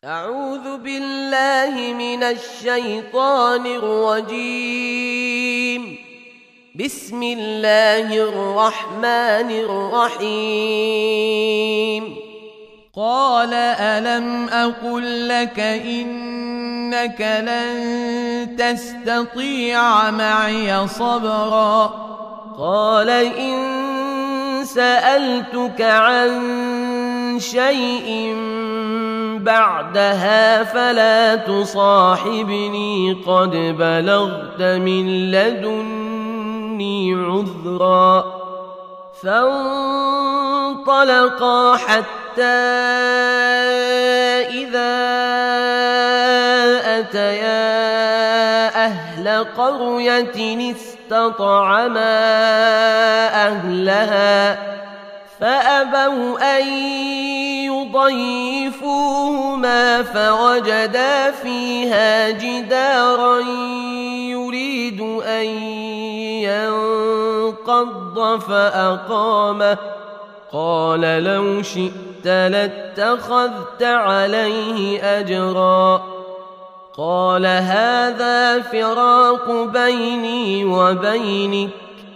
أعوذ بالله من الشيطان الرجيم. بسم الله الرحمن الرحيم. قال ألم أقل لك إنك لن تستطيع معي صبرا. قال إن سألتك عن شيء بعدها فلا تصاحبني قد بلغت من لدني عذرا. فانطلقا حتى إذا أتيا أهل قرية استطعما أهلها فأبوا أن يضيفوهما فوجدا فيها جدارا يريد أن ينقض فأقامه. قال لو شئت لاتخذت عليه أجرا. قال هذا فراق بيني وبينك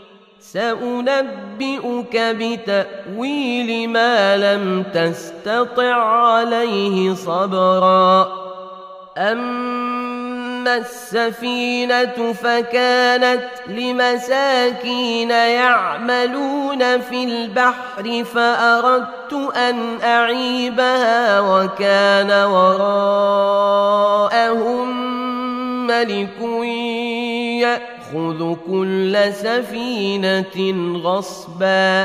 سأنبئك بتأويل ما لم تستطع عليه صبرا. أما السفينة فكانت لمساكين يعملون في البحر فأردت أن أعيبها وكان وراءهم ملك يأخذ كل سفينة غصبا.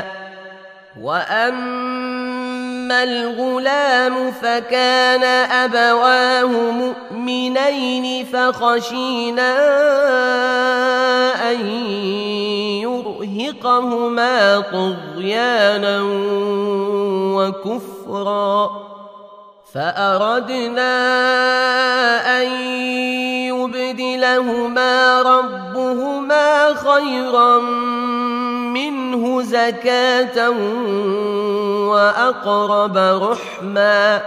وأما الغلام فكان أبواه مؤمنين فخشينا أن يرهقهما طغيانا وكفرا. فأردنا أن يبدلهما ربهما خيرا منه زكاة وأقرب رحما.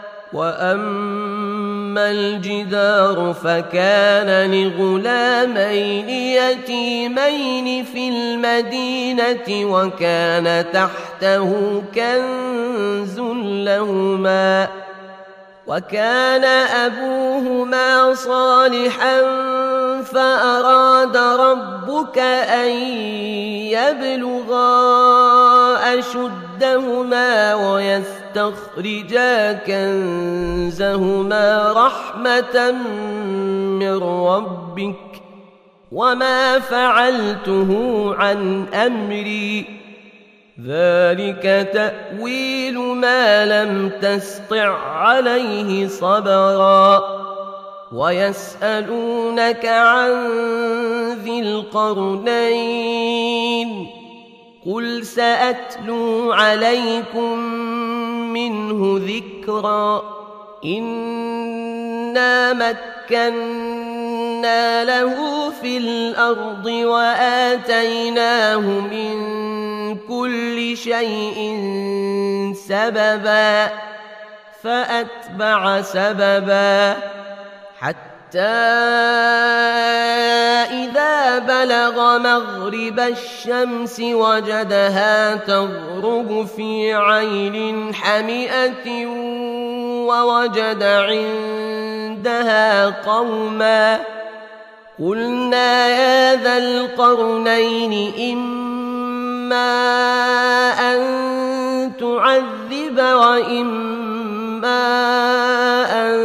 وأما الجدار فكان لغلامين يتيمين في المدينة وكان تحته كنز لهما وكان أبوهما صالحا فأراد ربك أن يبلغا أشدهما ويستخرجا كنزهما رحمة من ربك وما فعلته عن أمري ذلك تأويل ما لم تسطع عليه صبرا. ويسألونك عن ذي القرنين قل سأتلو عليكم منه ذكرا. إنا مكنا له في الأرض وآتيناه من كل شيء سببا فأتبع سببا حتى إذا بلغ مغرب الشمس وجدها تغرب في عين حمئة ووجد عندها قوما. قلنا يا ذا القرنين إما أن تعذب وإما أن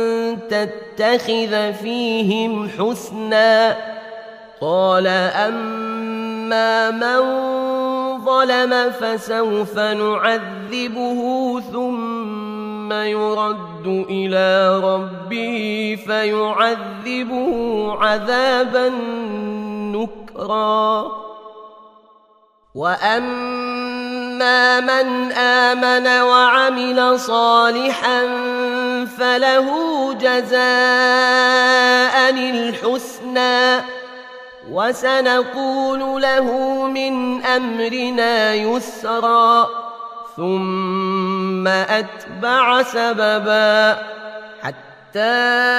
تتخذ فيهم حسنا. قال أما من ظلم فسوف نعذبه ثم يرد إلى ربه فيعذبه عذابا نكرا. وأما من آمن وعمل صالحا فله جزاء الحسنى وسنقول له من أمرنا يسرا ثم أتبع سببا حتى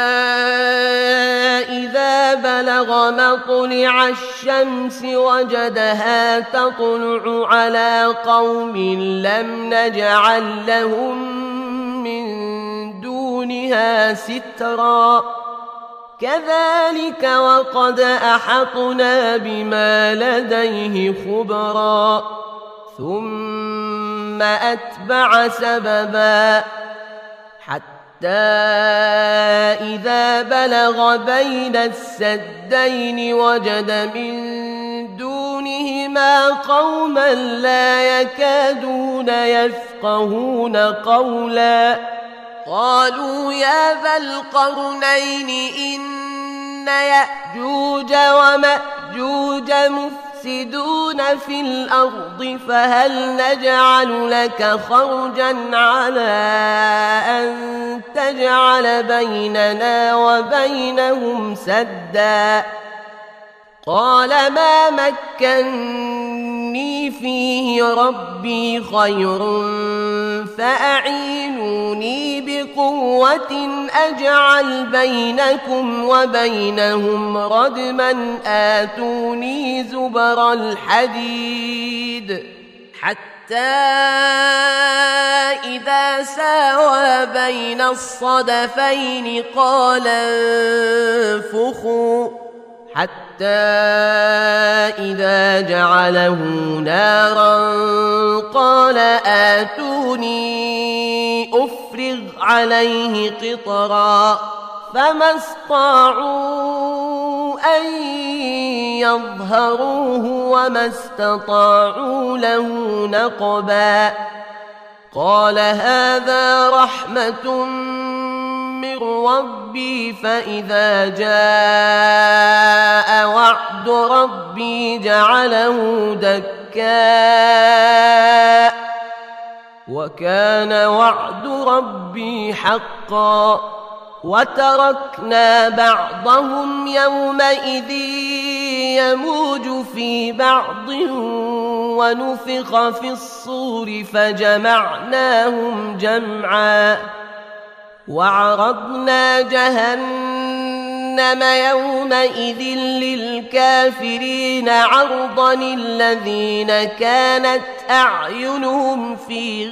إذا بلغ مطلع الشمس وجدها تطلع على قوم لم نجعل لهم من دونها سترا كذلك وقد أحطنا بما لديه خبرا ثم أتبع سببا حتى إذا بلغ بين السدين وجد من دونهما قوما لا يكادون يفقهون قولا قالوا يا ذا القرنين إن يأجوج ومأجوج مفسدون في الأرض فهل نجعل لك خرجا على أن تجعل بيننا وبينهم سدا قال ما مكني فيه ربي خير فأعينوني بقوة أجعل بينكم وبينهم ردما آتوني زبر الحديد حتى إذا ساوى بين الصدفين قال انفخوا حتى إذا جعله نارا قال آتوني أفرغ عليه قطرا فما استطاعوا أن يظهروه وما استطاعوا له نقبا قال هذا رحمة من ربي فإذا جاء وعد ربي جعله دكاء وكان وعد ربي حقا وتركنا بعضهم يومئذ يموج في بعض ونفخ في الصور فجمعناهم جمعا وعرضنا جهنم يومئذ للكافرين عرضا الذين كانت أعينهم في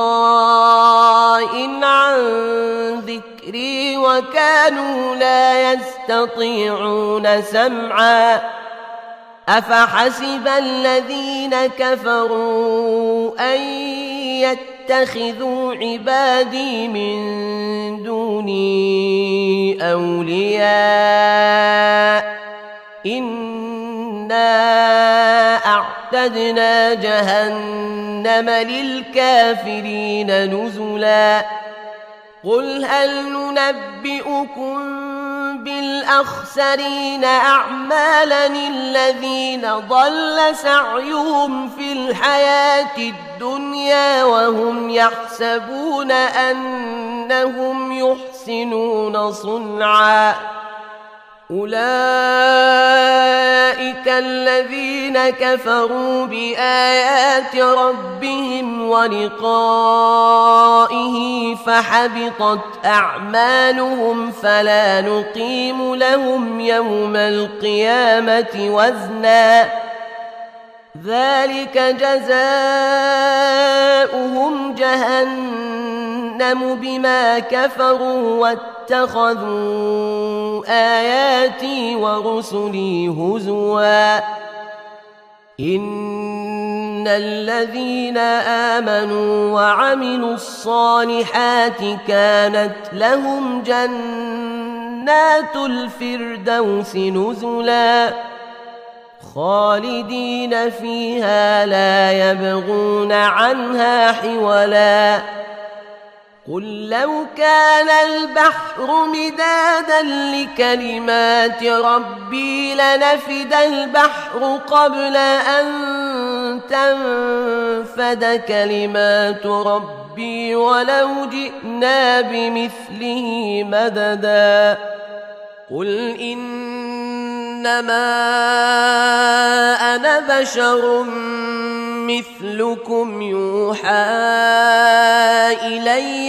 غطاء عن ذكري وكانوا لا يستطيعون سمعا أفحسب الذين كفروا أن يتخذوا عبادي من دوني أولياء إنا أعتدنا جهنم للكافرين نزلا قل هل ننبئكم بالأخسرين أعمالا الذين ضل سعيهم في الحياة الدنيا وهم يحسبون أنهم يحسنون صنعا أولئك الذين كفروا بآيات ربهم ولقائه فحبطت أعمالهم فلا نقيم لهم يوم القيامة وزنا ذلك جزاؤهم جهنم بما كفروا واتخذوا آياتي ورسلي هزوا إن الذين آمنوا وعملوا الصالحات كانت لهم جنات الفردوس نزلا خالدين فيها لا يبغون عنها حولا قل لو كان البحر مدادا لكلمات ربي لنفد البحر قبل أن تنفد كلمات ربي ولو جئنا بمثله مددا قل إنما أنا بشر مثلكم يوحى إلي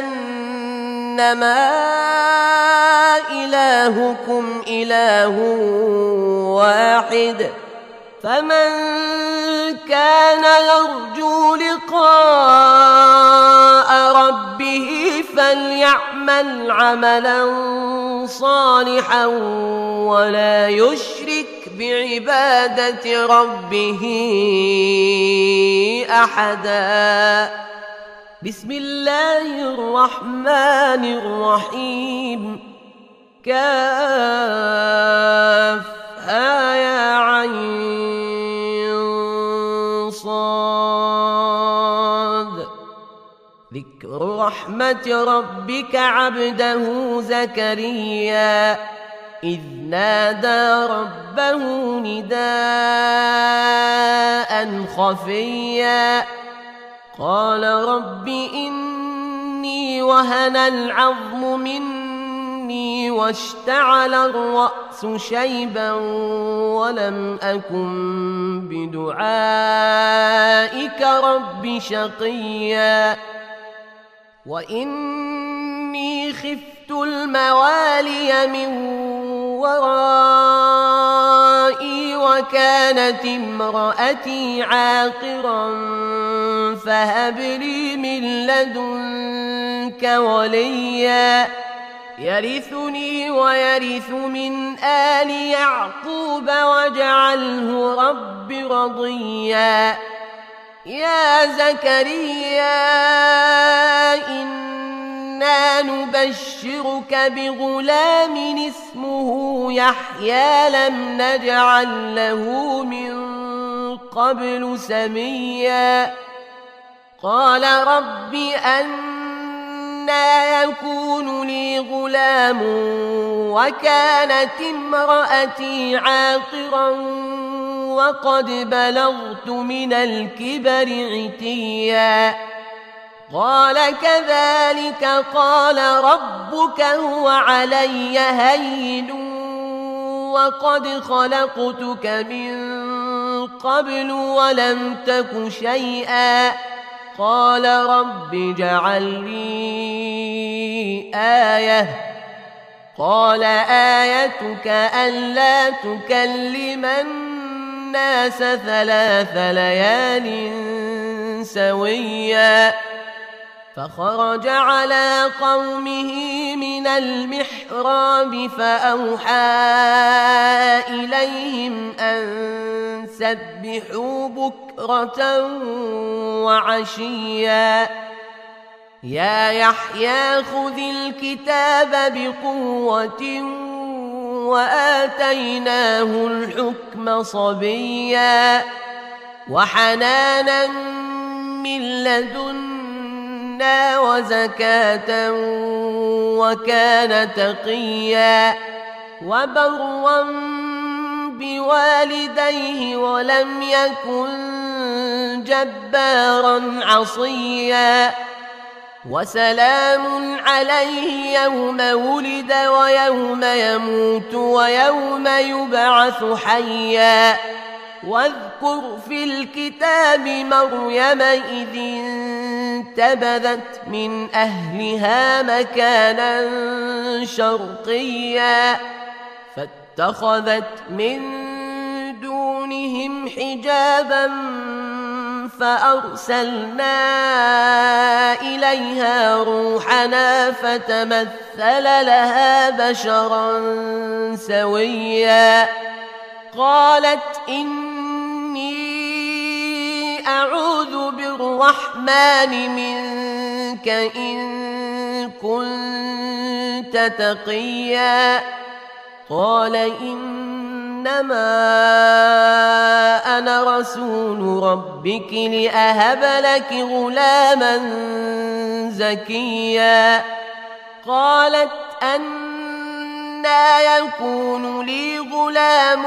أنما إلهكم إله واحد فمن كان يرجو لقاء ربه فليعمل عملا صالحا ولا يشرك بعبادة ربه أحدا. بسم الله الرحمن الرحيم. كافها يا عين صاد. ذكر رحمة ربك عبده زكريا إذ نادى ربه نداء خفيا قال رب إني وهن العظم مني واشتعل الرأس شيبا ولم أكن بدعائك رب شقيا وإني خفت الموالي من ورائي وكانت امرأتي عاقرا فهب لي من لدنك وليا يرثني ويرث من آل يعقوب واجعله رب رضيا. يا زكريا إنا نبشرك بغلام اسمه يحيى لم نجعل له من قبل سميا قال رب أنى يكون لي غلام وكانت امرأتي عاقرا وقد بلغت من الكبر عتيا قال كذلك قال ربك هو علي هين وقد خلقتك من قبل ولم تك شيئا قال رب اجعل لي آية قال آيتك ألا تكلم الناس 3 ليال سويا فخرج على قومه من المحراب فأوحى إليهم أن سبحوا بكرة وعشيا يا يحيى خذ الكتاب بقوة وآتيناه الحكم صبيا وحنانا من لدنا وزكاة وكان تقيا وبرا بوالديه ولم يكن جبارا عصيا وسلام عليه يوم ولد ويوم يموت ويوم يبعث حيا واذكر في الكتاب مريم إذ انتبذت من أهلها مكانا شرقيا فاتخذت من دونهم حجابا فأرسلنا إليها روحنا فتمثل لها بشرا سويا قالت إني أعوذ بالرحمن منك إن كنت تقيا قال إنما أنا رسول ربك لأهب لك غلاما زكيا قالت أنى يكون لي غلام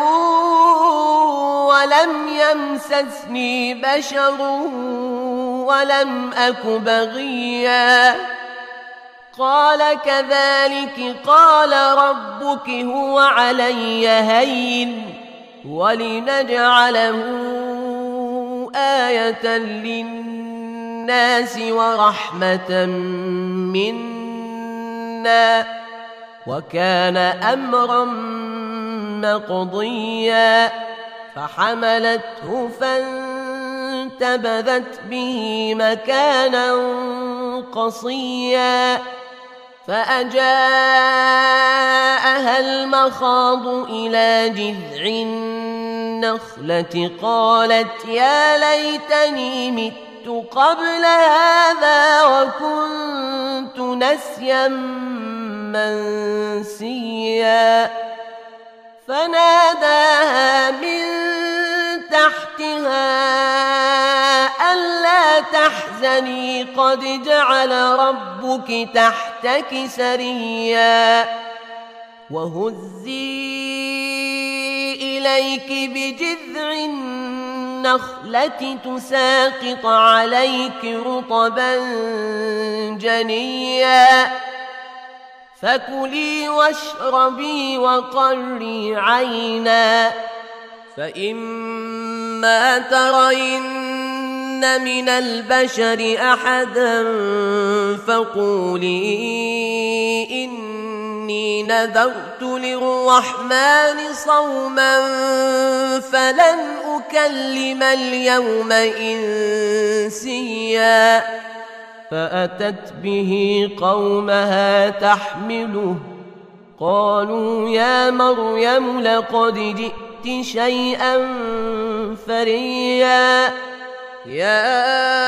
ولم يمسسني بشر ولم أك بغيا قال كذلك قال ربك هو علي هين ولنجعله آية للناس ورحمة منا وكان أمرا مقضيا فحملته فانتبذت به مكانا قصيا فأجاءها المخاض إلى جذع النخلة قالت يا ليتني مت قبل هذا وكنت نسيا منسيا فناداها من تحتها ألا تحزني قد جعل ربك تحتك سريا وهزي إليك بجذع النخلة تساقط عليك رطبا جنيا فكلي واشربي وقري عينا فإما ترين من البشر أحدا فقولي إني نذرت للرحمن صوما فلن أكلم اليوم إنسيا فأتت به قومها تحمله قالوا يا مريم لقد جئت شيئا فريا يا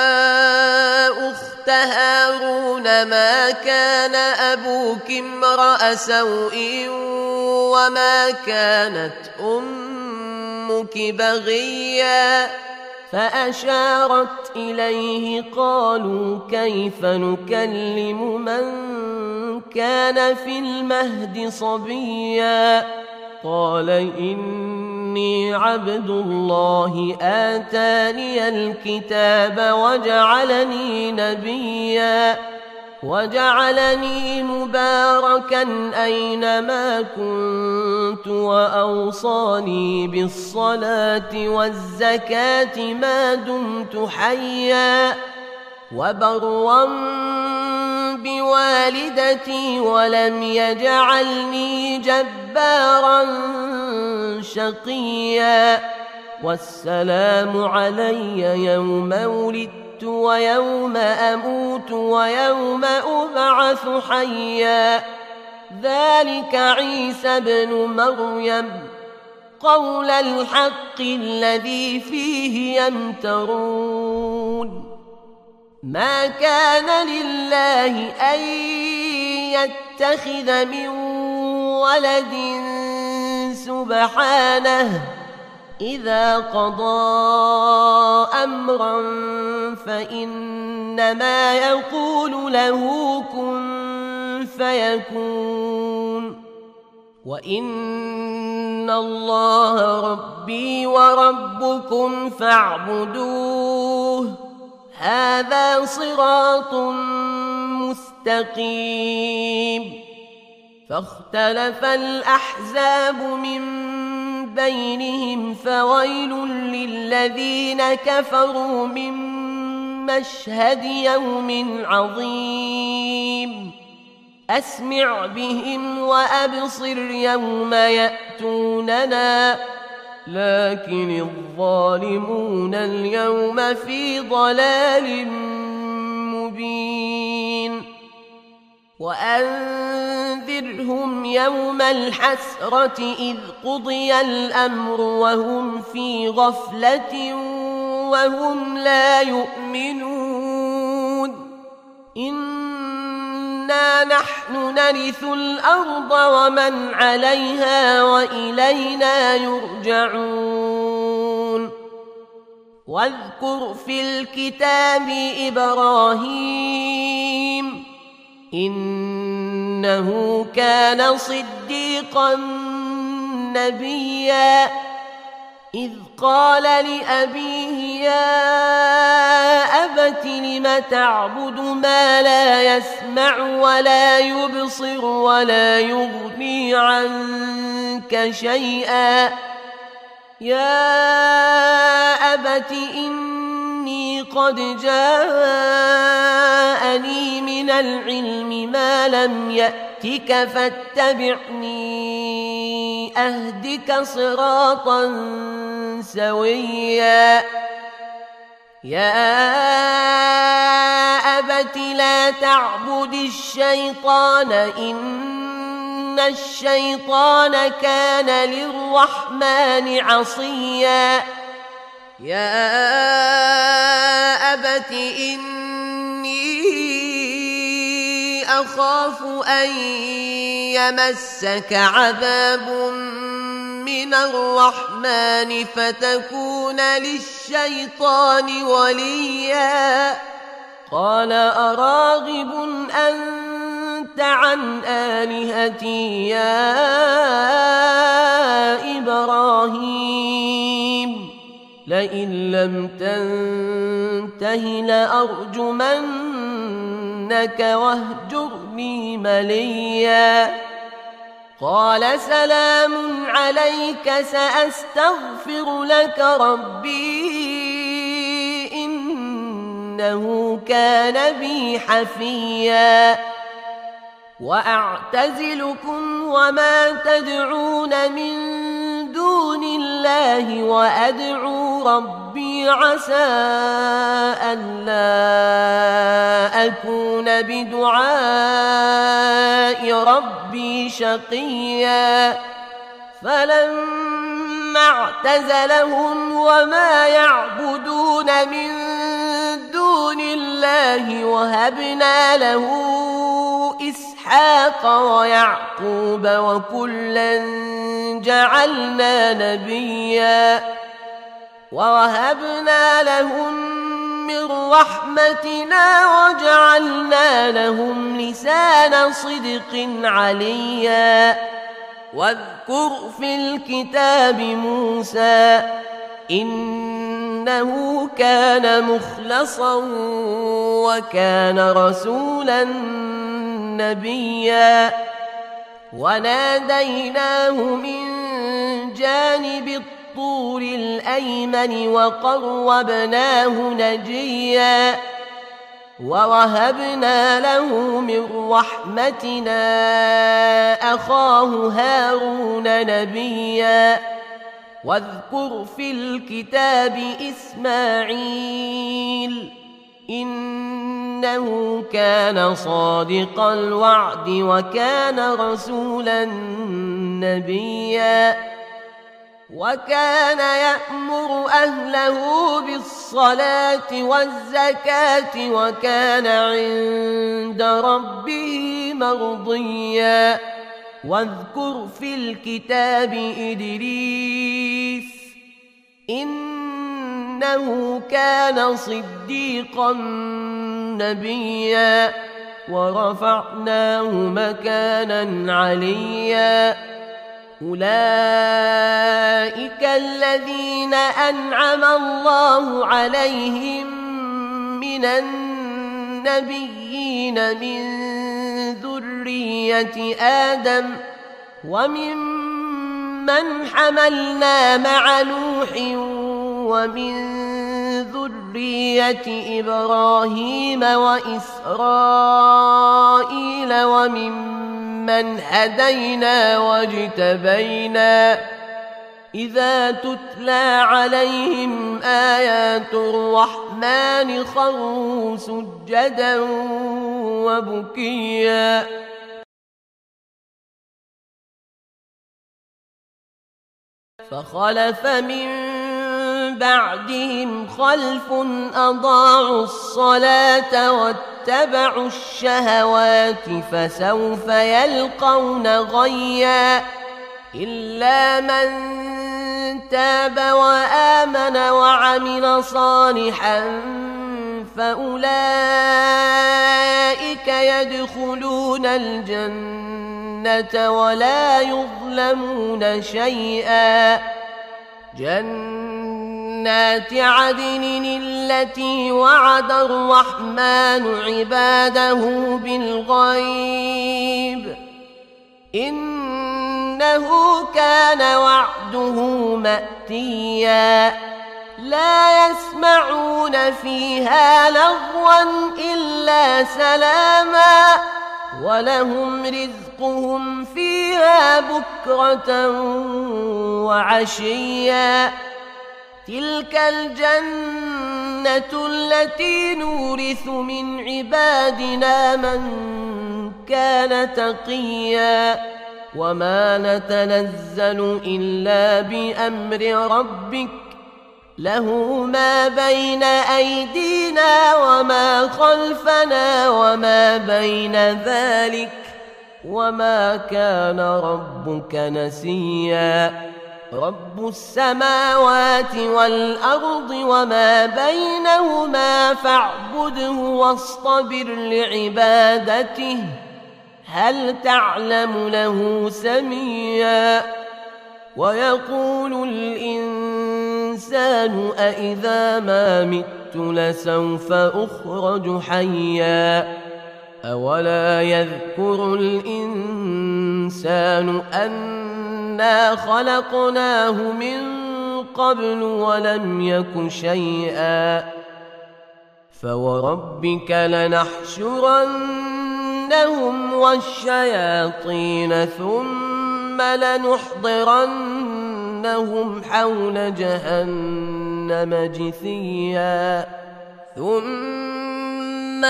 أخت هارون ما كان أبوك امرأ سوء وما كانت أمك بغيا فأشارت إليه قالوا كيف نكلم من كان في المهد صبيا قال إني عبد الله آتاني الكتاب وجعلني نبيا وجعلني مباركا أينما كنت وأوصاني بالصلاة والزكاة ما دمت حيا وبرا بوالدتي ولم يجعلني جبارا شقيا والسلام علي يوم ولدت ويوم أموت ويوم أبعث حيا ذلك عيسى بن مريم قول الحق الذي فيه يمترون ما كان لله أن يتخذ من ولد سبحانه إذا قضى أمرا فإنما يقول له كن فيكون وإن الله ربي وربكم فاعبدوه هذا صراط مستقيم فاختلف الأحزاب من بينهم فويل للذين كفروا من مشهد يوم عظيم أسمع بهم وأبصر يوم يأتوننا لكن الظالمون اليوم في ضلال مبين وأنذرهم يوم الحسرة إذ قضي الأمر وهم في غفلة وهم لا يؤمنون إنا نحن نرث الأرض ومن عليها وإلينا يرجعون واذكر في الكتاب إبراهيم إنه كان صديقا نبيا إذ قال لأبيه يا أبت لم تعبد ما لا يسمع ولا يبصر ولا يغني عنك شيئا يا أبت إن قد جاءني من العلم ما لم يأتك فاتبعني أهدك صراطا سويا يا أبت لا تعبد الشيطان إن الشيطان كان للرحمن عصيا يا أبت إني أخاف أن يمسك عذاب من الرحمن فتكون للشيطان وليا قال أراغب أنت عن آلهتي يا إبراهيم لئن لم تنته لأرجمنك واهجرني مليا قال سلام عليك سأستغفر لك ربي إنه كان بي حفيا وأعتزلكم وما تدعون من دون الله وأدعو ربي عسى ألا أكون بدعاء ربي شقيا فلما اعتزلهم وما يعبدون من دون الله وهبنا له إسحاق ويعقوب وكلا جعلنا نبيا ووهبنا لهم من رحمتنا وجعلنا لهم لسان صدق عليا واذكر في الكتاب موسى إنه كان مخلصا وكان رسولا نبيا وناديناه من جانب الطور الأيمن وقربناه نجيا ووهبنا له من رحمتنا أخاه هارون نبيا واذكر في الكتاب إسماعيل إنه كان صادق الوعد وكان رسولا نبيا وكان يأمر أهله بالصلاة والزكاة وكان عند ربه مرضيا واذكر في الكتاب إدريس إنه كان صديقا نبيا ورفعناه مكانا عليا أولئك الذين أنعم الله عليهم من النبيين من ذرية آدم وممن حملنا مع نوح ومن ذرية إبراهيم وإسرائيل وممن هدينا واجتبينا إذا تتلى عليهم آيات الرحمن خروا سجدا وبكيا فخلف من بعدهم خلف أضاعوا الصلاة واتبعوا الشهوات فسوف يلقون غيا إلا من تاب وآمن وعمل صالحا فأولئك يدخلون الجنة ولا يظلمون شيئا جنات عدن التي وعد الرحمن عباده بالغيب إنه كان وعده مأتيا لا يسمعون فيها لغوا إلا سلاما ولهم رزقهم فيها بكرة وعشيا تلك الجنة التي نورث من عبادنا من كان تقيا وما نتنزل إلا بأمر ربك له ما بين أيدينا وما خلفنا وما بين ذلك وما كان ربك نسيا رب السماوات والأرض وما بينهما فاعبده واصطبر لعبادته هل تعلم له سميا ويقول الإنسان أإذا ما مت لسوف أخرج حيا أولا يذكر الإنسان أنا خلقناه من قبل ولم يك شيئا فوربك لنحشرنهم والشياطين ثم لنحضرنهم حول جهنم جثيا ثم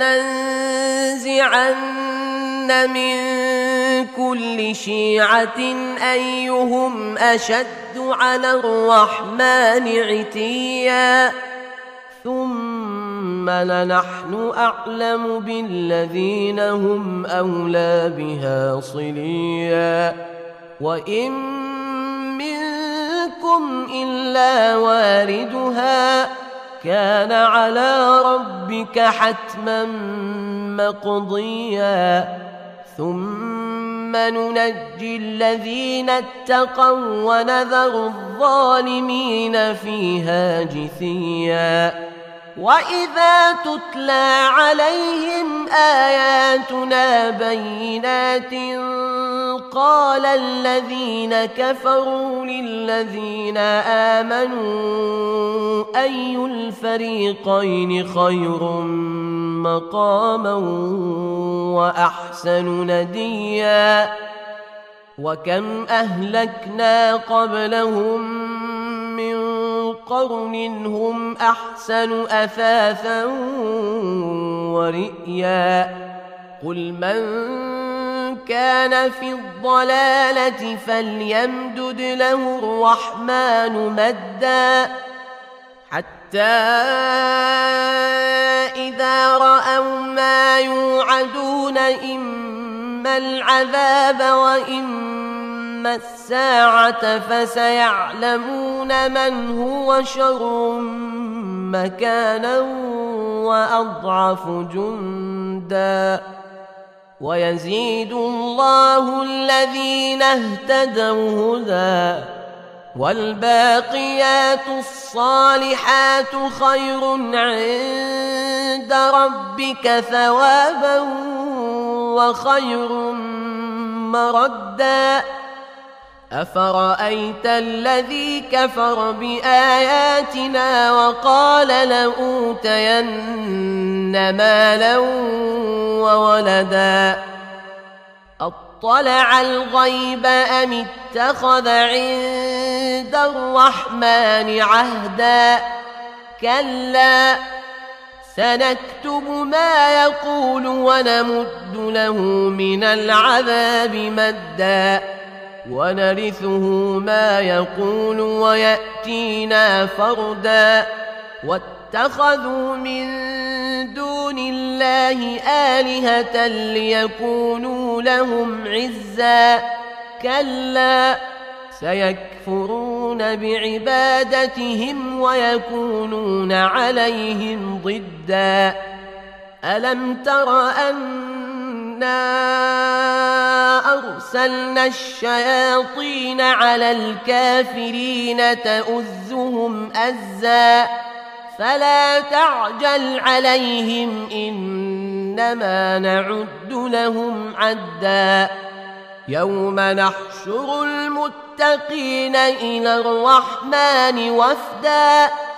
لننزعن من كل شيعة أيهم أشد على الرحمن عتيا ثم لنحن أعلم بالذين هم أولى بها صليا وإن منكم إلا واردها كان على ربك حتما مقضيا ثم ننجي الذين اتقوا ونذر الظالمين فيها جثيا وإذا تتلى عليهم آياتنا بينات قال الذين كفروا للذين آمنوا أي الفريقين خير مقاما وأحسن نديا وكم أهلكنا قبلهم من قرن هم أحسن أثاثا ورئيا قل من كان في الضلالة فليمدد له الرحمن مدا حتى إذا رأوا ما يوعدون إما العذاب وإما الساعة فسيعلمون من هو شر مكانا وأضعف جندا ويزيد الله الذين اهتدوا هدى والباقيات الصالحات خير عند ربك ثوابا وخير مردا أفرأيت الذي كفر بآياتنا وقال لأوتين مالا وولدا أطلع الغيب أم اتخذ عند الرحمن عهدا كلا سنكتب ما يقول ونمد له من العذاب مدا ونرثه ما يقول ويأتينا فردا واتخذوا من دون الله آلهة ليكونوا لهم عزا كلا سيكفرون بعبادتهم ويكونون عليهم ضدا ألم تر أنا أرسلنا الشياطين على الكافرين تؤزهم أزا فلا تعجل عليهم إنما نعد لهم عدا يوم نحشر المتقين إلى الرحمن وفدا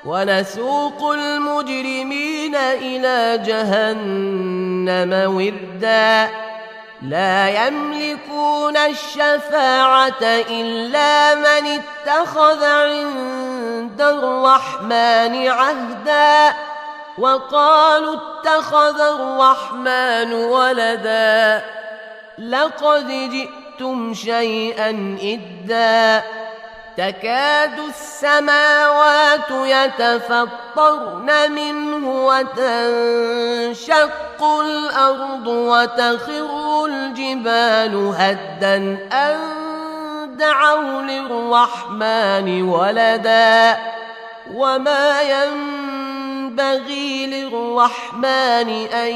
ونسوق المجرمين إلى جهنم وردا لا يملكون الشفاعة إلا من اتخذ عند الرحمن عهدا وقالوا اتخذ الرحمن ولدا لقد جئتم شيئا إدا تكاد السماوات يتفطرن منه وتنشق الأرض وتخر الجبال هدا أن دعوا للرحمن ولدا وما ينبغي للرحمن أن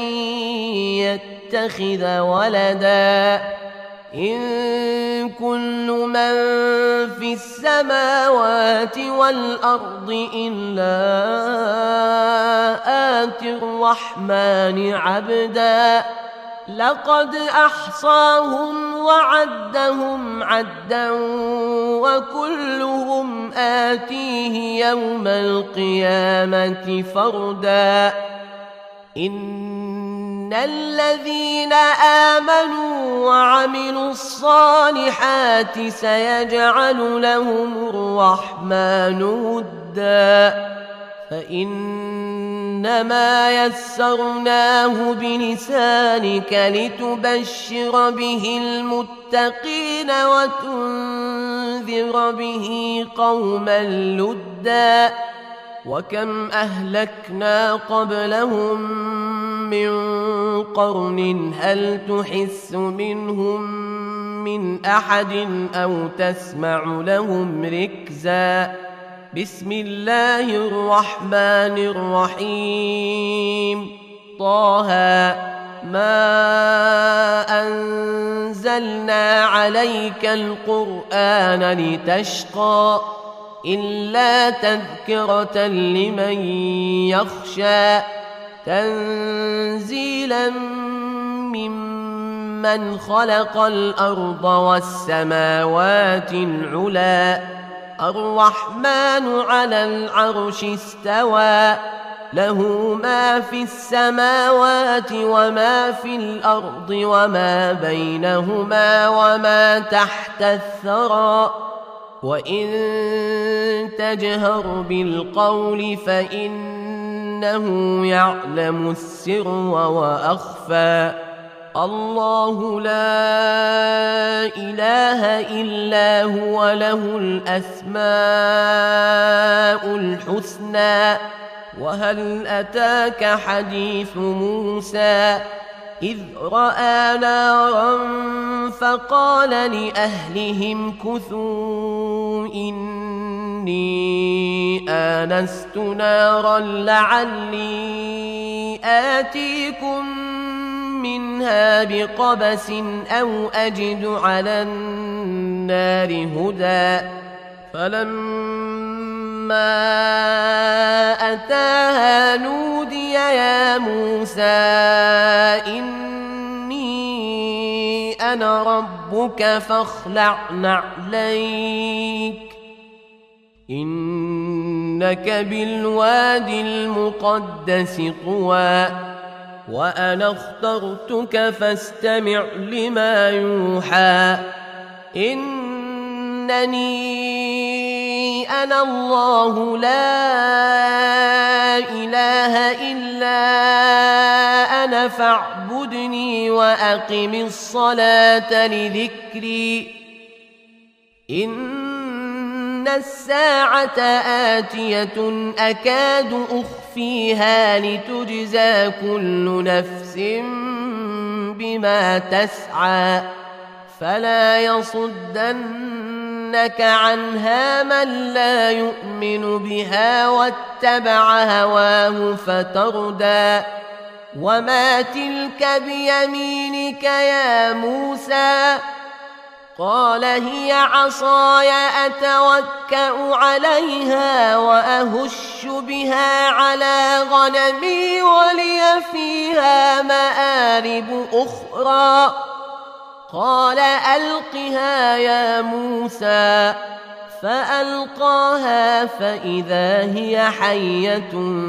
يتخذ ولدا إن كل من في السماوات والأرض إلا آتي الرحمن عبدا لقد أحصاهم وعدهم عدا وكلهم آتيه يوم القيامة فردا إن الذين آمنوا وعملوا الصالحات سيجعل لهم الرحمن ودا فإنما يسرناه بلسانك لتبشر به المتقين وتنذر به قوما لدا وكم أهلكنا قبلهم من قرن هل تحس منهم من أحد أو تسمع لهم ركزا بسم الله الرحمن الرحيم طه ما أنزلنا عليك القرآن لتشقى إلا تذكرة لمن يخشى تنزيلا ممن خلق الأرض والسماوات العلا الرحمن على العرش استوى له ما في السماوات وما في الأرض وما بينهما وما تحت الثرى وإن تجهر بالقول فإنه يعلم السر وأخفى الله لا إله إلا هو له الأسماء الحسنى وهل أتاك حديث موسى إذ رأى نارا فقال لأهلهم كثوا إني آنست نارا لعلي آتيكم منها بقبس أو أجد على النار هدى فلما أتاها نودي يا موسى إني أنا ربك فاخلع نعليك إنك بالوادي المقدس طوى وأنا اخترتك فاستمع لما يوحى إنني أنا الله لا إله إلا أنا فاعبدني وأقم الصلاة لذكري إن الساعة آتية أكاد أخفيها لتجزى كل نفس بما تسعى فلا يصدنك عنها من لا يؤمن بها واتبع هواه فتردى وما تلك بيمينك يا موسى قال هي عصاي أتوكأ عليها وأهش بها على غنمي ولي فيها مآرب أخرى قال ألقها يا موسى فألقاها فإذا هي حية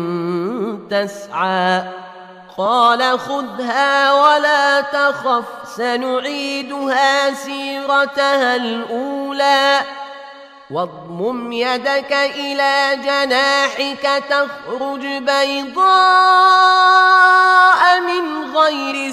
تسعى قال خذها ولا تخف سنعيدها سيرتها الأولى واضمم يدك إلى جناحك تخرج بيضاء من غير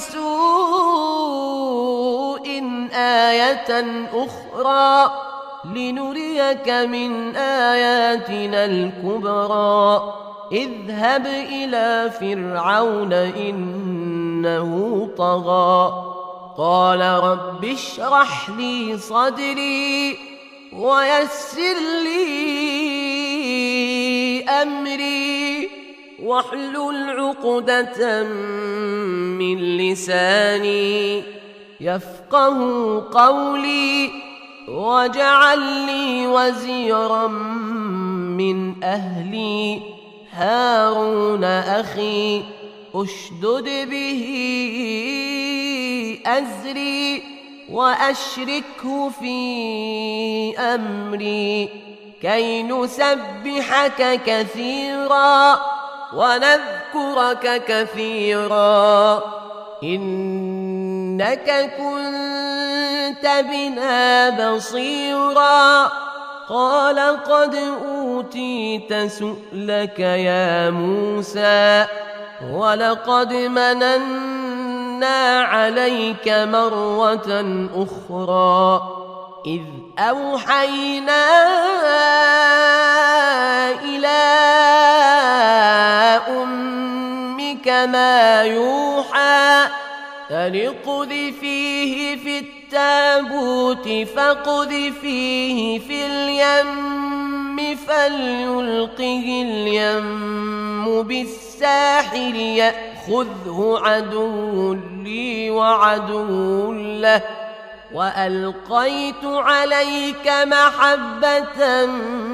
سوء آية أخرى لنريك من آياتنا الكبرى اذهب إلى فرعون إنه طغى قال رب اشرح لي صدري ويسر لي أمري واحلل عقدة من لساني يفقه قولي واجعل لي وزيرا من أهلي هارون أخي أشدد به أزري وأشركه في أمري كي نسبحك كثيرا ونذكرك كثيرا إنك كنت بنا بصيرا قال قد أوتيت سؤلك يا موسى ولقد مننا عليك مرة أخرى إذ أوحينا إلى أمك ما يوحى أن اقذفيه في التابوت فاقذفيه في اليم فليلقه اليم بالساحل يأخذه عدو لي وعدو له وألقيت عليك محبة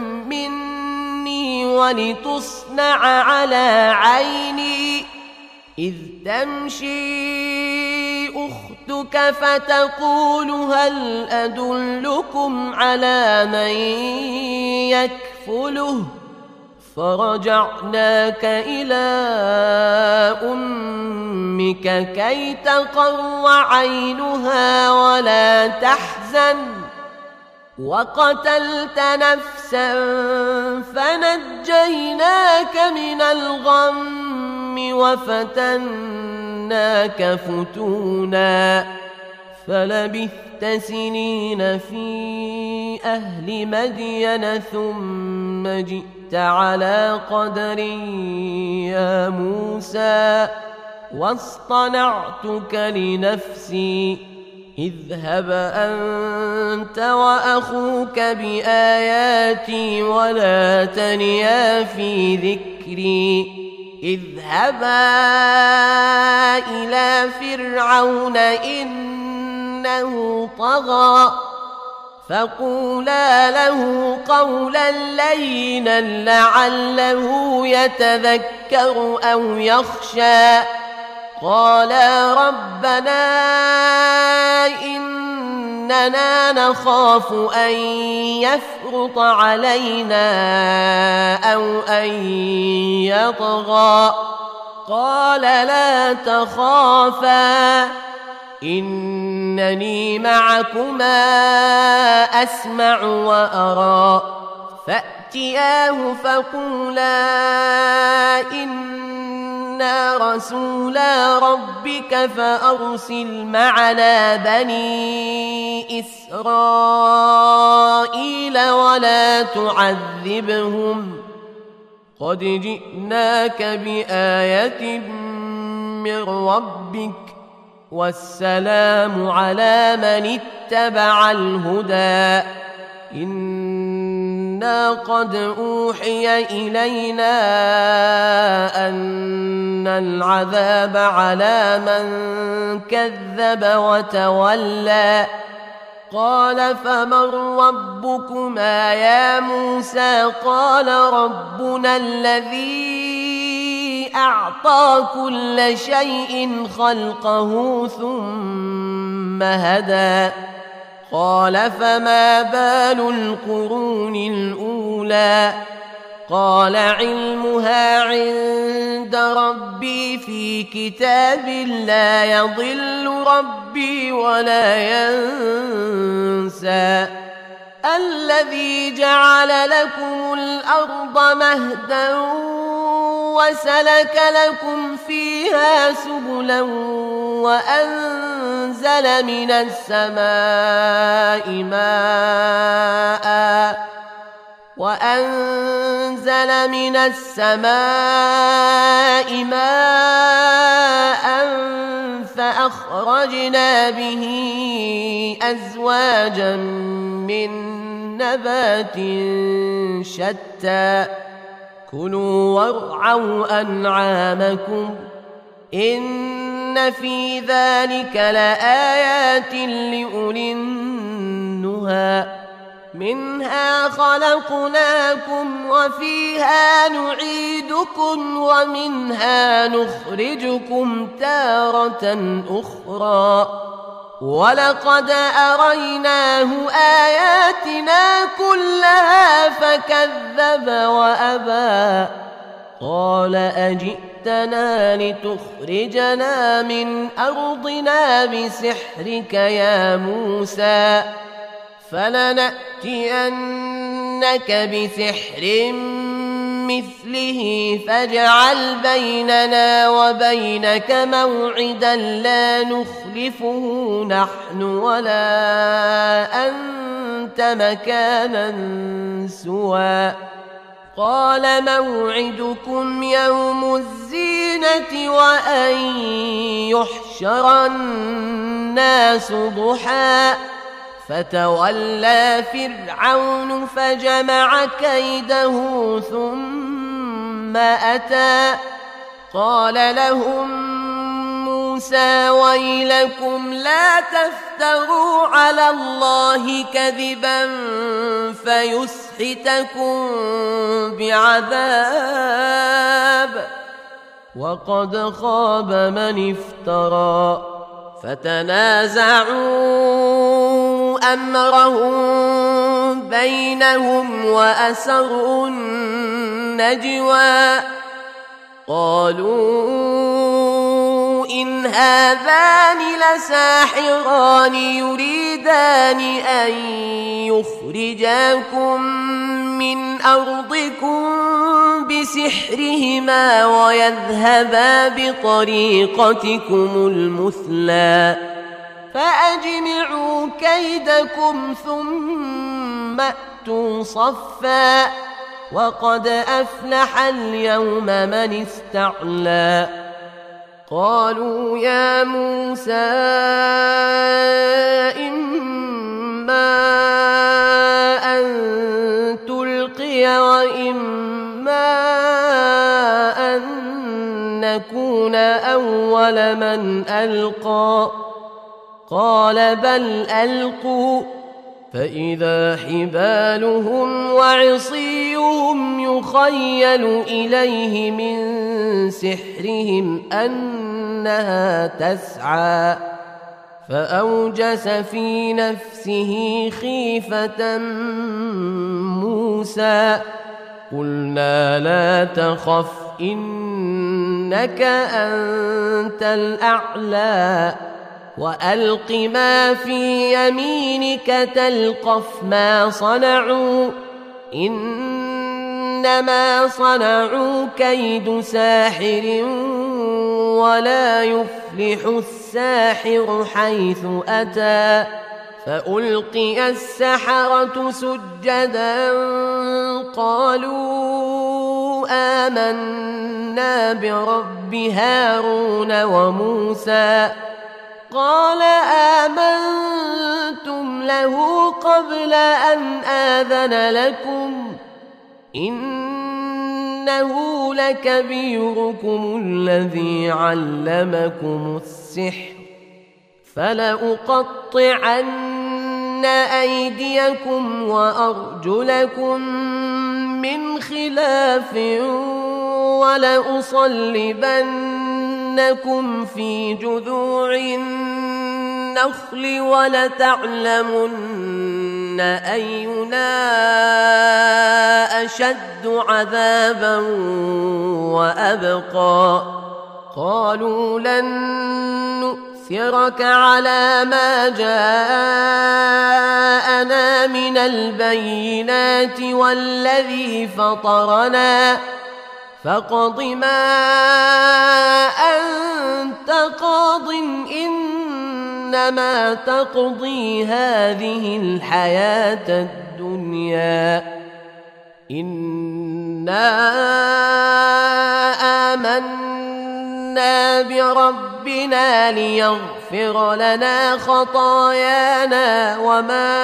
مني ولتصنع على عيني إذ تمشي أختك فتقول هل أدلكم على من يكفله فرجعناك إلى أمك كي تقر عينها ولا تحزن وقتلت نفسا فنجيناك من الغم وفتناك فتونا فلبثت سنين في أهل مدين ثم جئت على قدر يا موسى واصطنعتك لنفسي اذهب أنت وأخوك بآياتي ولا تنيا في ذكري اذهبا إلى فرعون إنه طغى فقولا له قولا لينا لعله يتذكر أو يخشى قالا ربنا إننا نخاف أن يفرط علينا أو أن يطغى قال لا تخافا إنني معكما أسمع وأرى فأتياه فقولا إنا رسولا ربك فأرسل معنا بني إسرائيل ولا تعذبهم قد جئناك بآية من ربك والسلام على من اتبع الهدى إنا قد أوحي إلينا أن العذاب على من كذب وتولى قال فمن ربكما يا موسى قال ربنا الذي أعطى كل شيء خلقه ثم هدى قال فما بال القرون الأولى قال علمها عند ربي في كتاب لا يضل ربي ولا ينسى الذي جعل لكم الأرض مهدا وسلك لكم فيها سبلا وأنزل من السماء ماء فأخرجنا به أزواجا من نبات شتى كلوا وارعوا أنعامكم إن في ذلك لآيات لأولي النهى منها خلقناكم وفيها نعيدكم ومنها نخرجكم تارة أخرى ولقد أريناه آياتنا كلها فكذب وأبى قال أجئتنا لتخرجنا من أرضنا بسحرك يا موسى فلنأتينك بسحر مثله فاجعل بيننا وبينك موعدا لا نخلفه نحن ولا أنت مكانا سوى قال موعدكم يوم الزينة وأن يحشر الناس ضحى فتولى فرعون فجمع كيده ثم أتى قال لهم موسى ويلكم لا تفتروا على الله كذبا فيسحتكم بعذاب وقد خاب من افترى فتنازعوا أمرهم بينهم وأسروا النجوى قالوا إن هذان لساحران يريدان أن يخرجاكم من أرضكم بسحرهما ويذهبا بطريقتكم المثلى فأجمعوا كيدكم ثم أتوا صفا وقد أفلح اليوم من استعلى قالوا يا موسى إما أن تلقي وإما أن نكون أول من ألقى قال بل ألقوا فإذا حبالهم وعصيهم يخيل إليه من سحرهم أنها تسعى فأوجس في نفسه خيفة موسى قلنا لا تخف إنك أنت الأعلى وألق ما في يمينك تلقف ما صنعوا إنما صنعوا كيد ساحر ولا يفلح الساحر حيث أتى فألقي السحرة سجدا قالوا آمنا برب هارون وموسى قال آمنتم له قبل أن آذن لكم إنه لكبيركم الذي علمكم السحر فلأقطعن أيديكم وأرجلكم من خلاف ولأصلبنكم في جذوع النخل النخل ولتعلمن أينا أشد عذابا وأبقى قالوا لن نؤثرك على ما جاءنا من البينات والذي فطرنا فاقض ما أنت قاض إنما تقضي هذه الحياة الدنيا إنا آمنا بربنا ليغفر لنا خطايانا وما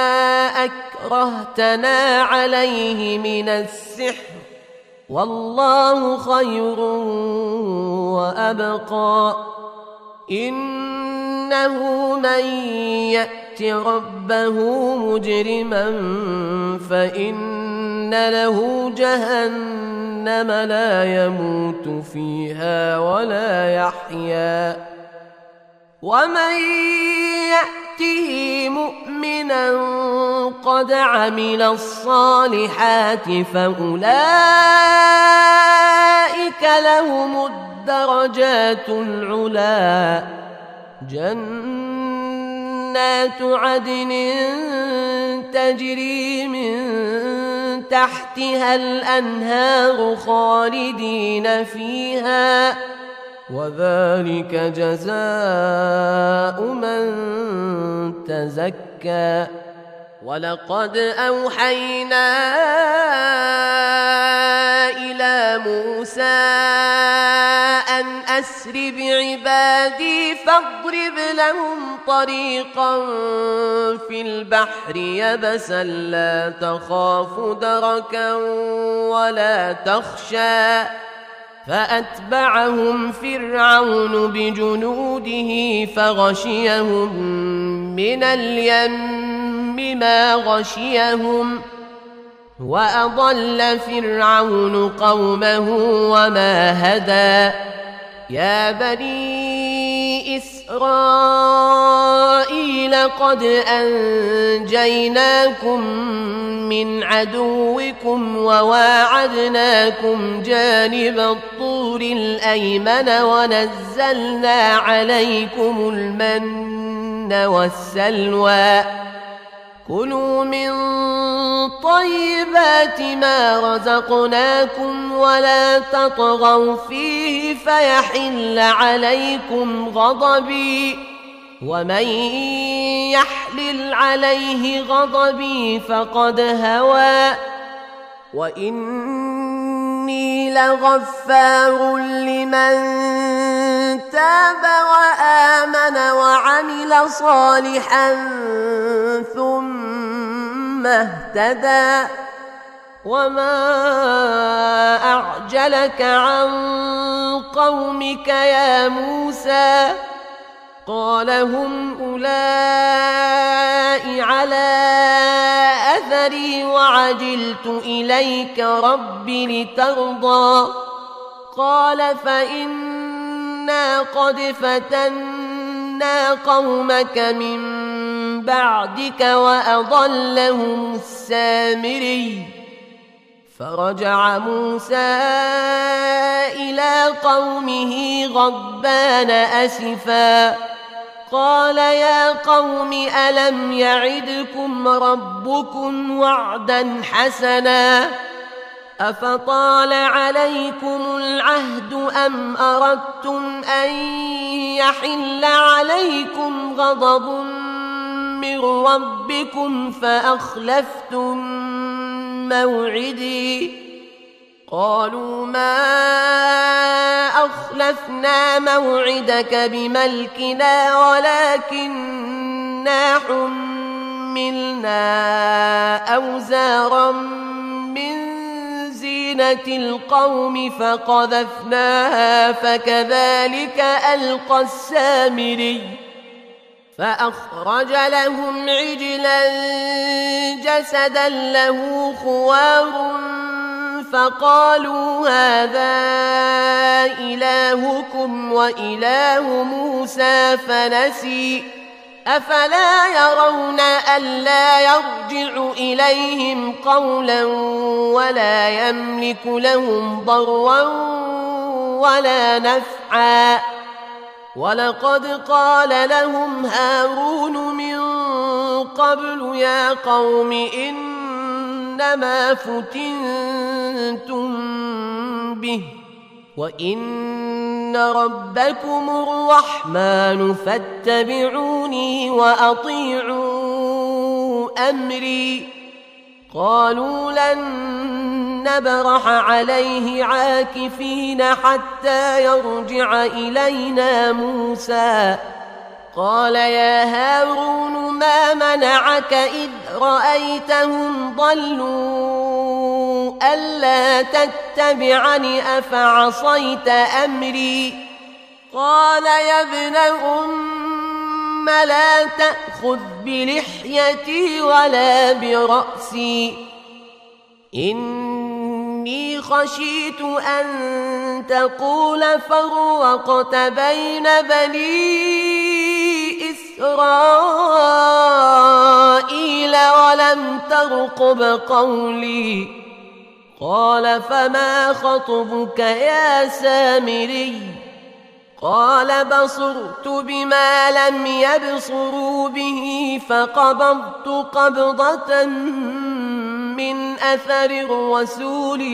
أكرهتنا عليه من السحر والله خير وأبقى إنه من يأت ربه مجرما فإن له جهنم لا يموت فيها ولا يحيا ومن يأته مؤمنا قد عمل الصالحات فأولئك لهم الدرجات العلا جنات عدن تجري من تحتها الأنهار خالدين فيها وذلك جزاء من تزكى ولقد أوحينا إلى موسى أن أسر بعبادي فاضرب لهم طريقا في البحر يبسا لا تخاف دركا ولا تخشى فأتبعهم فرعون بجنوده فغشيهم من اليم ما غشيهم وأضل فرعون قومه وما هدى يا بني إسرائيل قد أنجيناكم من عدوكم وواعدناكم جانب الطور الأيمن ونزلنا عليكم المن والسلوى كلوا من طيبات ما رزقناكم ولا تطغوا فيه فيحل عليكم غضبي ومن يحلل عليه غضبي فقد هوى وإني لغفار لمن تاب وآمن وعمل صالحا ثم اهتدى وما أعجلك عن قومك يا موسى قال هم أولئك على أثري وعجلت إليك رب لترضى قال فإنا قد فتنا قومك من بعدك وأضلهم السامري فرجع موسى إلى قومه غضبان أسفا قال يا قوم ألم يعدكم ربكم وعدا حسنا أفطال عليكم العهد أم أردتم أن يحل عليكم غضب من ربكم فأخلفتم موعدي قالوا ما أخلفنا موعدك بملكنا ولكننا حملنا أوزارا من زينة القوم فقذفناها فكذلك ألقى السامري فأخرج لهم عجلا جسدا له خوار فقالوا هذا إلهكم وإله موسى فنسي أفلا يرون ألا يرجع إليهم قولا ولا يملك لهم ضرا ولا نفعا ولقد قال لهم هارون من قبل يا قوم إنما فتنتم به وإن ربكم الرحمن فاتبعوني وأطيعوا أمري قالوا لن نبرح عليه عاكفين حتى يرجع إلينا موسى قال يا هارون ما منعك إذ رأيتهم ضلوا ألا تتبعني أفعصيت أمري قال يا ابن أم لا تأخذ بلحيتي ولا برأسي إني خشيت أن تقول فرقت بين بني إسرائيل ولم ترقب قولي قال فما خطبك يا سامري قال بصرت بما لم يبصروا به فقبضت قبضة من أثر الرسول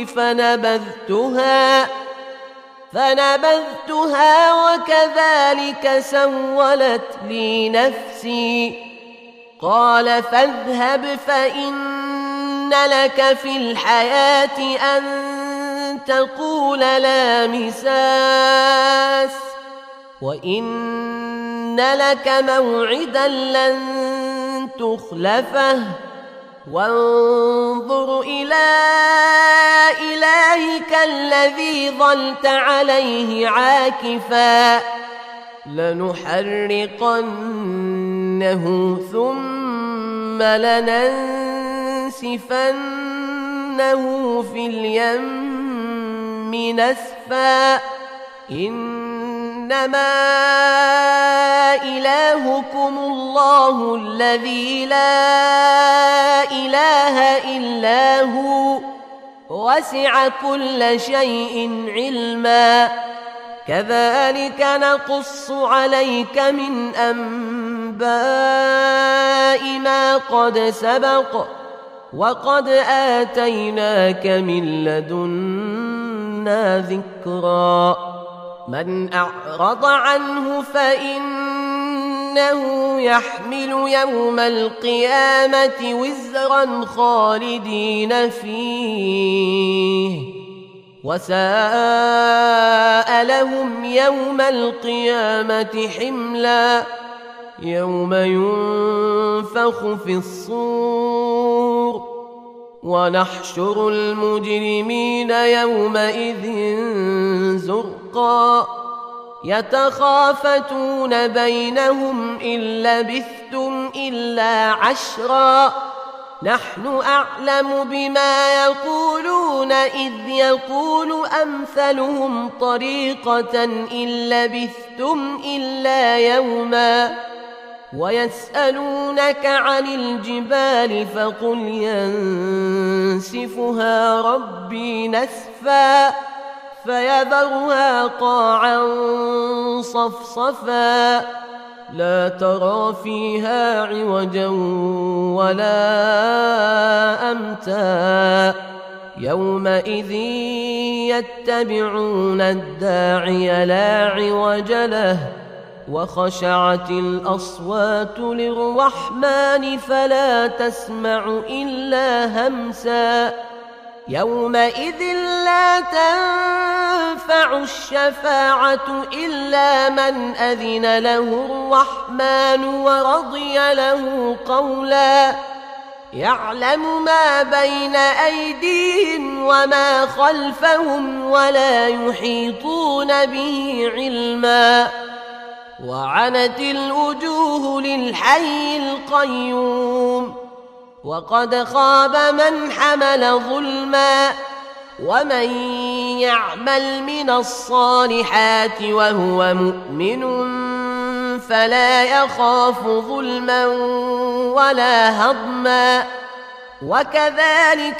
فنبذتها وكذلك سولت لي نفسي قال فاذهب فإن لك في الحياة أن تقول لا مساس وإن لك موعدا لن تخلفه وانظر إلى إلهك الذي ظلت عليه عاكفا لنحرقنه ثم لننسفنه في اليم نسفا إنما إلهكم الله الذي لا إله إلا هو وسع كل شيء علما كذلك نقص عليك من أنباء ما قد سبق وقد آتيناك من لدنا ذكرا من أعرض عنه فإنه يحمل يوم القيامة وزرا خالدين فيه وساء لهم يوم القيامة حملا يوم ينفخ في الصور ونحشر المجرمين يومئذ زرقا يتخافتون بينهم إن لبثتم إلا عشرا نحن أعلم بما يقولون إذ يقول أمثلهم طريقة إن لبثتم إلا يوما ويسألونك عن الجبال فقل ينسفها ربي نسفا فيذرها قاعا صفصفا لا ترى فيها عوجا ولا أمتا يومئذ يتبعون الداعي لا عوج له وخشعت الأصوات للرحمن فلا تسمع إلا همسا يومئذ لا تنفع الشفاعة إلا من أذن له الرحمن ورضي له قولا يعلم ما بين أيديهم وما خلفهم ولا يحيطون به علما وعنت الوجوه للحي القيوم وقد خاب من حمل ظلما ومن يعمل من الصالحات وهو مؤمن فلا يخاف ظلما ولا هضما وكذلك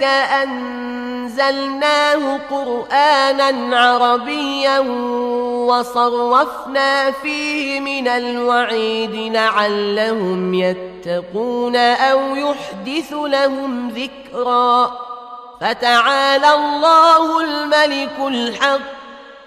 أنزلناه قرآنا عربيا وصرفنا فيه من الوعيد لعلهم يتقون أو يحدث لهم ذكرا فتعالى الله الملك الحق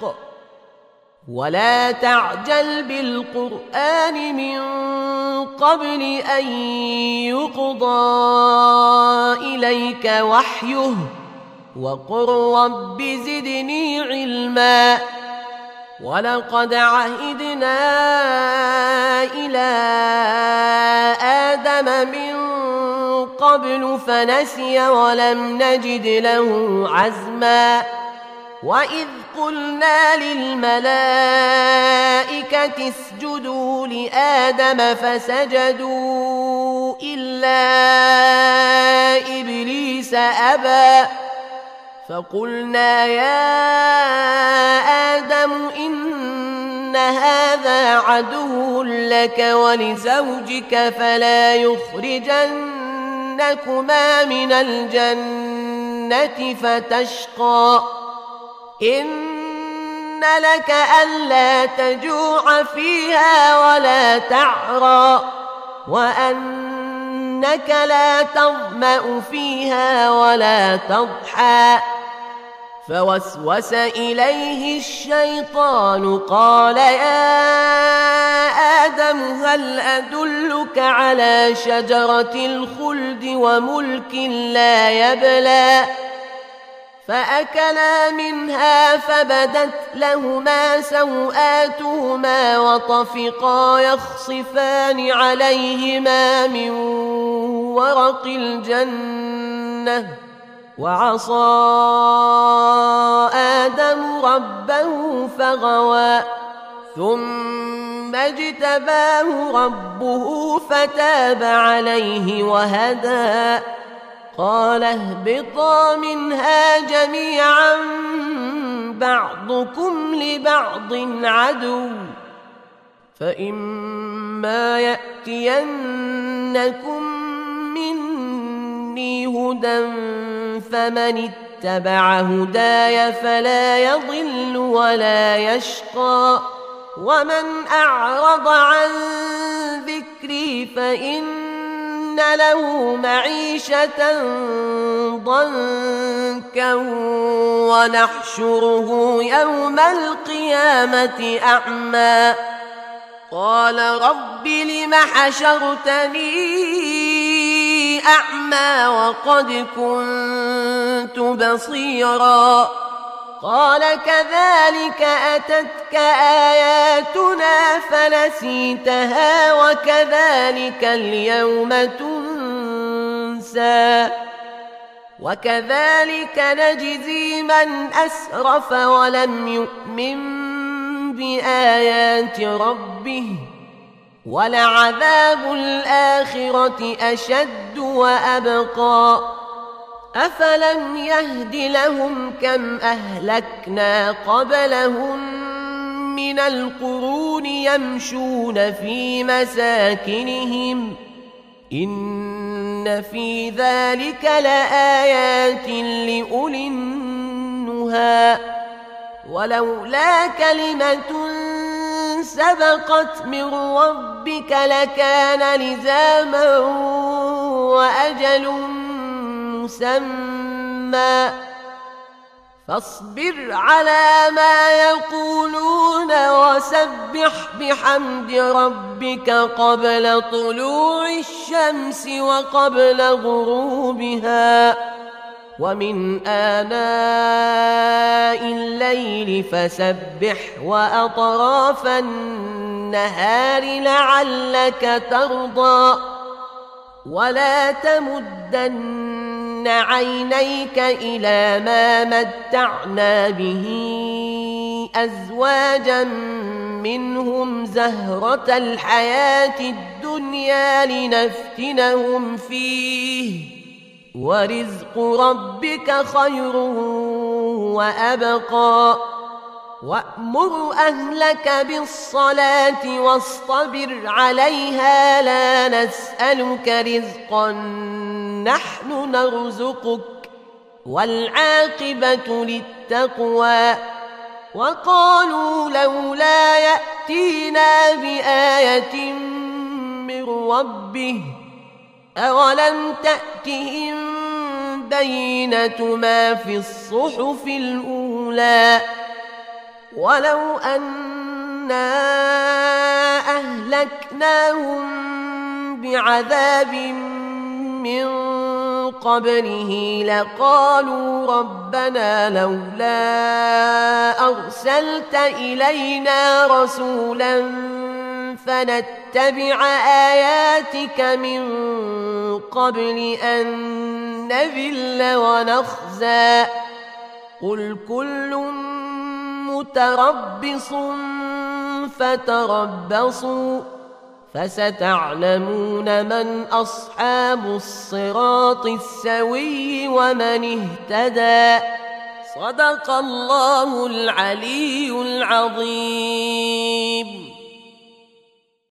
ولا تعجل بالقرآن من قبل أن يقضى إليك وحيه وقل رب زدني علما ولقد عهدنا إلى آدم من قبل فنسي ولم نجد له عزما وإذ قلنا للملائكة اسجدوا لآدم فسجدوا إلا إبليس أبى فقلنا يا آدم إن هذا عدو لك ولزوجك فلا يخرجنكما من الجنة فتشقى إن لك ألا تجوع فيها ولا تعرى وأنك لا تظمأ فيها ولا تضحى فوسوس إليه الشيطان قال يا آدم هل أدلك على شجرة الخلد وملك لا يبلى فأكلا منها فبدت لهما سوآتهما وطفقا يخصفان عليهما من ورق الجنة وعصى آدم ربه فغوى ثم اجتباه ربه فتاب عليه وهدى قال اهبطا منها جميعا بعضكم لبعض عدو فإما يأتينكم مني هدى فمن اتبع هداي فلا يضل ولا يشقى ومن أعرض عن ذكري فإن له معيشة ضنكا ونحشره يوم القيامة أعمى قال رب لم حشرتني أعمى وقد كنت بصيرا قال كذلك أتتك آياتنا فنسيتها وكذلك اليوم تنسى وكذلك نجزي من أسرف ولم يؤمن بآيات ربه ولعذاب الآخرة أشد وأبقى أفلم يهد لهم كم أهلكنا قبلهم من القرون يمشون في مساكنهم إن في ذلك لآيات لأولي النهى ولولا كلمة سبقت من ربك لكان لزاما وأجل مسمى فاصبر على ما يقولون وسبح بحمد ربك قبل طلوع الشمس وقبل غروبها ومن آناء الليل فسبح وأطراف النهار لعلك ترضى ولا تمدن عينيك إلى ما متعنا به أزواجا منهم زهرة الحياة الدنيا لنفتنهم فيه ورزق ربك خير وأبقى وأمر أهلك بالصلاة واصطبر عليها لا نسألك رزقا نحن نرزقك والعاقبة للتقوى وقالوا لولا يأتينا بآية من ربه أولم تأتهم بينة ما في الصحف الأولى ولو أنا أهلكناهم بعذاب من قبله لقالوا ربنا لولا أرسلت إلينا رسولا فنتبع آياتك من قبل أن نذل ونخزى قل كل متربص فتربصوا فستعلمون من أصحاب الصراط السوي ومن اهتدى صدق الله العلي العظيم.